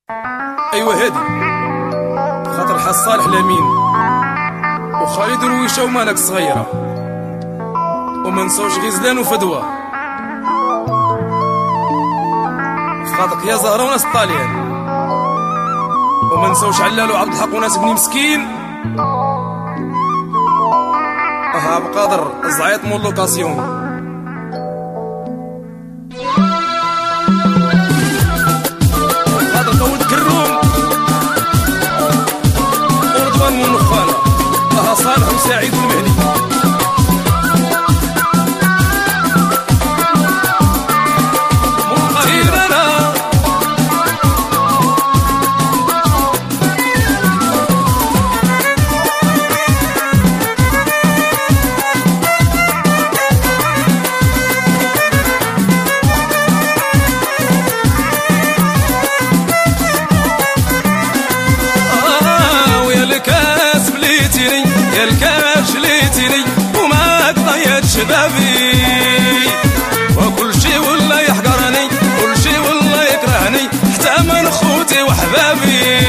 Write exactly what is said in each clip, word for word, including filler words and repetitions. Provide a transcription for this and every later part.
ايوا هادي خاطر حاج صالح لامين وخالد رويشه ومالك الصغيره، وما نساوش غزلان وفدوى خاطرك يا زهره وناس الطاليان، وما نساوش علال وعبد الحق وناس بني مسكين. اه ابو قادر الزعيط مول لوكاسيون. صالح وسعيد المهدي تيرانا آه ويا الكاس بليتيني يا الكاش ليتني وما قضيت شبابي، وكل شي ولا يحقرني كل شي ولا يكرهني حتى من خوتي وحبابي.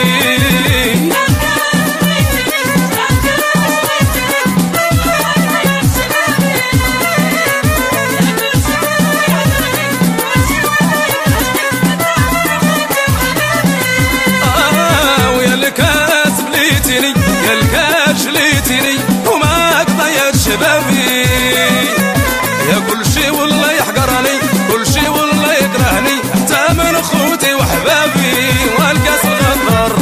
آه ويا الكاس بليتني يا الكاش ليتني وما قضيت شبابي، يا كل شي والله يحقرني كل شي والله يكرهني حتى من خوتي وحبابي. والكاس الغدر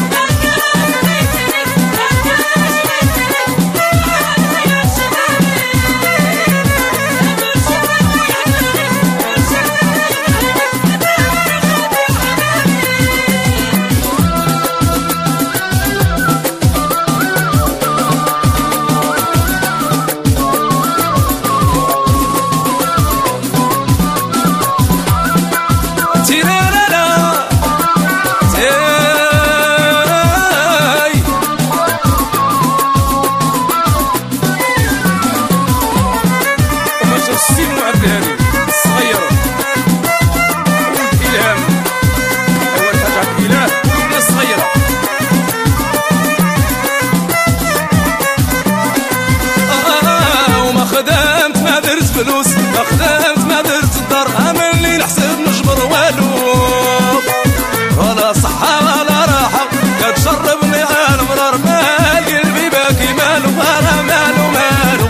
فلوس ما خدمت ما درت الدار امل لي نحسب نجبر والو، ولا صحة ولا راحة كتشربني على المرار مال قلبي باكي مالو انا مالو مالو.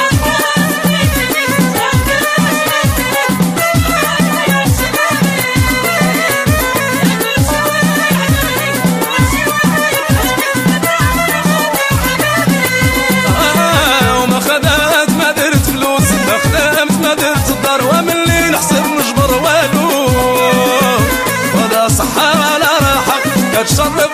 آه وما خدمت ما درت فلوس ما خدمت ما درت الدار ومن لي نحسب نجبر والو، ولا صحة ولا راحة كتشرب